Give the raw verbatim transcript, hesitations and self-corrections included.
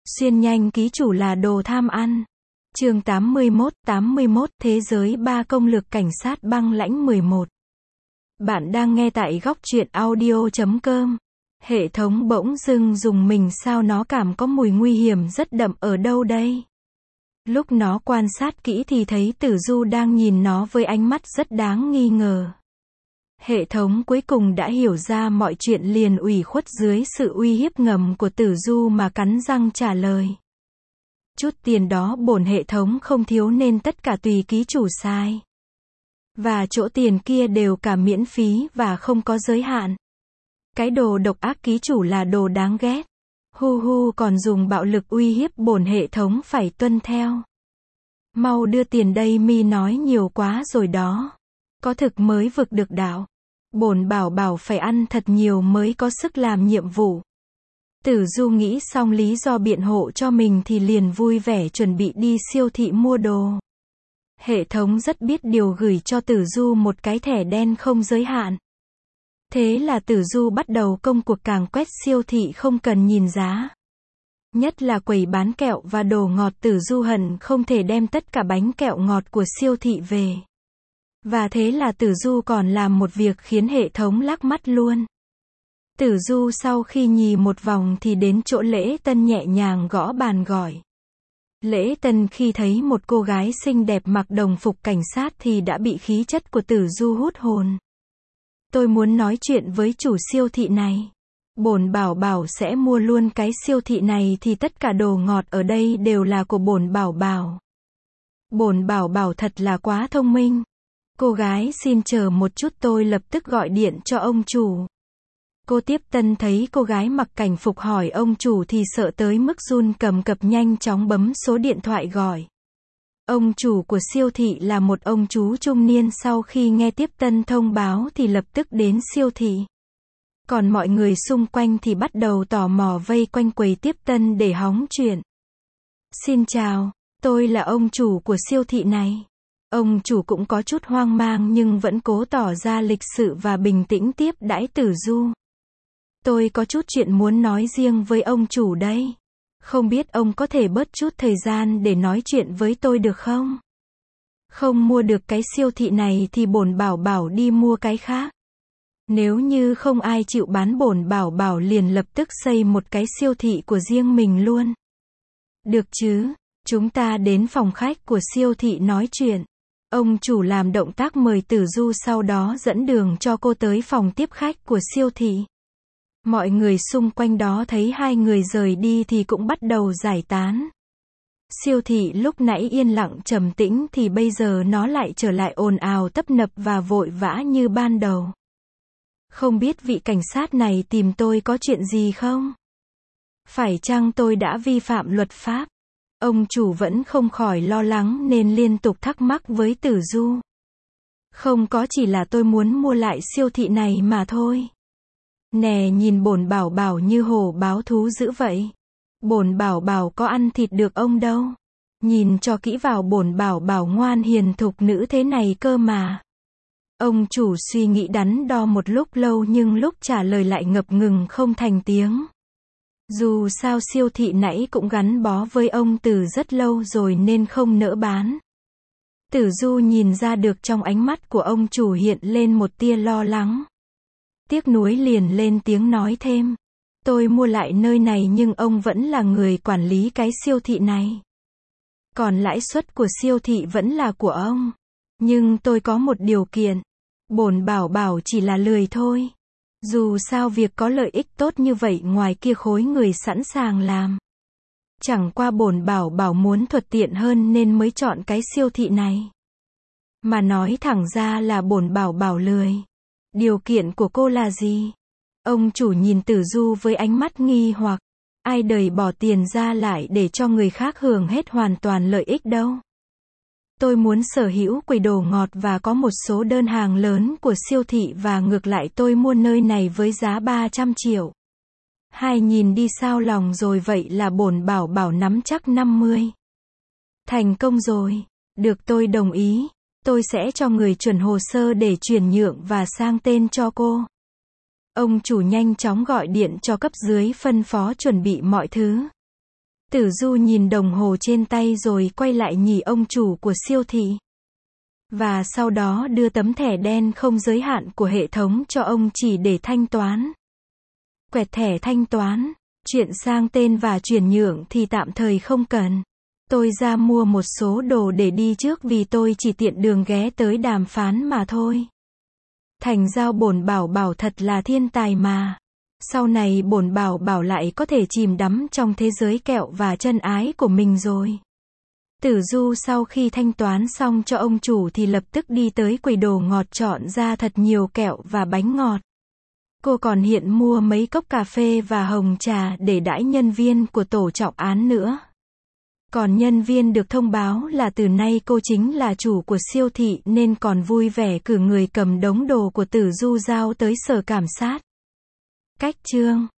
Xuyên nhanh ký chủ là đồ tham ăn. Chương tám mươi mốt, tám mươi mốt Thế giới ba công lực cảnh sát băng lãnh mười một. Bạn đang nghe tại góc truyện audio chấm com. Hệ thống bỗng dưng dùng mình, sao nó cảm có mùi nguy hiểm rất đậm ở đâu đây? Lúc nó quan sát kỹ thì thấy Tử Du đang nhìn nó với ánh mắt rất đáng nghi ngờ. Hệ thống cuối cùng đã hiểu ra mọi chuyện, liền ủy khuất dưới sự uy hiếp ngầm của Tử Du mà cắn răng trả lời. Chút tiền đó bổn hệ thống không thiếu nên tất cả tùy ký chủ xài. Và chỗ tiền kia đều cả miễn phí và không có giới hạn. Cái đồ độc ác ký chủ là đồ đáng ghét. Hu hu, còn dùng bạo lực uy hiếp bổn hệ thống phải tuân theo. Mau đưa tiền đây, mi nói nhiều quá rồi đó. Có thực mới vực được đạo. Bổn bảo bảo phải ăn thật nhiều mới có sức làm nhiệm vụ. Tử Du nghĩ xong lý do biện hộ cho mình thì liền vui vẻ chuẩn bị đi siêu thị mua đồ. Hệ thống rất biết điều, gửi cho Tử Du một cái thẻ đen không giới hạn. Thế là Tử Du bắt đầu công cuộc càn quét siêu thị không cần nhìn giá. Nhất là quầy bán kẹo và đồ ngọt, Tử Du hận không thể đem tất cả bánh kẹo ngọt của siêu thị về. Và thế là Tử Du còn làm một việc khiến hệ thống lác mắt luôn. Tử Du sau khi nhì một vòng thì đến chỗ Lễ Tân nhẹ nhàng gõ bàn gọi. Lễ Tân khi thấy một cô gái xinh đẹp mặc đồng phục cảnh sát thì đã bị khí chất của Tử Du hút hồn. Tôi muốn nói chuyện với chủ siêu thị này. Bổn bảo bảo sẽ mua luôn cái siêu thị này thì tất cả đồ ngọt ở đây đều là của bổn bảo bảo. Bổn bảo bảo thật là quá thông minh. Cô gái xin chờ một chút, tôi lập tức gọi điện cho ông chủ. Cô tiếp tân thấy cô gái mặc cảnh phục hỏi ông chủ thì sợ tới mức run cầm cập, nhanh chóng bấm số điện thoại gọi. Ông chủ của siêu thị là một ông chú trung niên, sau khi nghe tiếp tân thông báo thì lập tức đến siêu thị. Còn mọi người xung quanh thì bắt đầu tò mò vây quanh quầy tiếp tân để hóng chuyện. Xin chào, tôi là ông chủ của siêu thị này. Ông chủ cũng có chút hoang mang nhưng vẫn cố tỏ ra lịch sự và bình tĩnh tiếp đãi Tử Du. Tôi có chút chuyện muốn nói riêng với ông chủ đây. Không biết ông có thể bớt chút thời gian để nói chuyện với tôi được không? Không mua được cái siêu thị này thì bổn bảo bảo đi mua cái khác. Nếu như không ai chịu bán, bổn bảo bảo liền lập tức xây một cái siêu thị của riêng mình luôn. Được chứ? Chúng ta đến phòng khách của siêu thị nói chuyện. Ông chủ làm động tác mời Tử Du, sau đó dẫn đường cho cô tới phòng tiếp khách của siêu thị. Mọi người xung quanh đó thấy hai người rời đi thì cũng bắt đầu giải tán. Siêu thị lúc nãy yên lặng trầm tĩnh thì bây giờ nó lại trở lại ồn ào tấp nập và vội vã như ban đầu. Không biết vị cảnh sát này tìm tôi có chuyện gì không? Phải chăng tôi đã vi phạm luật pháp? Ông chủ vẫn không khỏi lo lắng nên liên tục thắc mắc với Tử Du. Không có, chỉ là tôi muốn mua lại siêu thị này mà thôi. Nè, nhìn bổn bảo bảo như hổ báo thú dữ vậy. Bổn bảo bảo có ăn thịt được ông đâu. Nhìn cho kỹ vào, bổn bảo bảo ngoan hiền thục nữ thế này cơ mà. Ông chủ suy nghĩ đắn đo một lúc lâu nhưng lúc trả lời lại ngập ngừng không thành tiếng. Dù sao siêu thị nãy cũng gắn bó với ông từ rất lâu rồi nên không nỡ bán. Tử Du nhìn ra được trong ánh mắt của ông chủ hiện lên một tia lo lắng. Tiếc nuối liền lên tiếng nói thêm. Tôi mua lại nơi này nhưng ông vẫn là người quản lý cái siêu thị này. Còn lãi suất của siêu thị vẫn là của ông. Nhưng tôi có một điều kiện. Bổn bảo bảo chỉ là lười thôi. Dù sao việc có lợi ích tốt như vậy ngoài kia khối người sẵn sàng làm. Chẳng qua bổn bảo bảo muốn thuận tiện hơn nên mới chọn cái siêu thị này. Mà nói thẳng ra là bổn bảo bảo lười. Điều kiện của cô là gì? Ông chủ nhìn Tử Du với ánh mắt nghi hoặc. Ai đời bỏ tiền ra lại để cho người khác hưởng hết hoàn toàn lợi ích đâu. Tôi muốn sở hữu quầy đồ ngọt và có một số đơn hàng lớn của siêu thị, và ngược lại tôi mua nơi này với giá ba trăm triệu. Hai nhìn đi sao lòng rồi, vậy là bổn bảo bảo nắm chắc năm mươi. Thành công rồi. Được, tôi đồng ý. Tôi sẽ cho người chuẩn hồ sơ để chuyển nhượng và sang tên cho cô. Ông chủ nhanh chóng gọi điện cho cấp dưới phân phó chuẩn bị mọi thứ. Tử Du nhìn đồng hồ trên tay rồi quay lại nhỉ ông chủ của siêu thị. Và sau đó đưa tấm thẻ đen không giới hạn của hệ thống cho ông chỉ để thanh toán. Quẹt thẻ thanh toán, chuyển sang tên và chuyển nhượng thì tạm thời không cần. Tôi ra mua một số đồ để đi trước vì tôi chỉ tiện đường ghé tới đàm phán mà thôi. Thành giao bổn bảo bảo thật là thiên tài mà. Sau này bổn bảo bảo lại có thể chìm đắm trong thế giới kẹo và chân ái của mình rồi. Tử Du sau khi thanh toán xong cho ông chủ thì lập tức đi tới quầy đồ ngọt chọn ra thật nhiều kẹo và bánh ngọt. Cô còn hiện mua mấy cốc cà phê và hồng trà để đãi nhân viên của tổ trọng án nữa. Còn nhân viên được thông báo là từ nay cô chính là chủ của siêu thị nên còn vui vẻ cử người cầm đống đồ của Tử Du giao tới sở cảm sát. Cách chương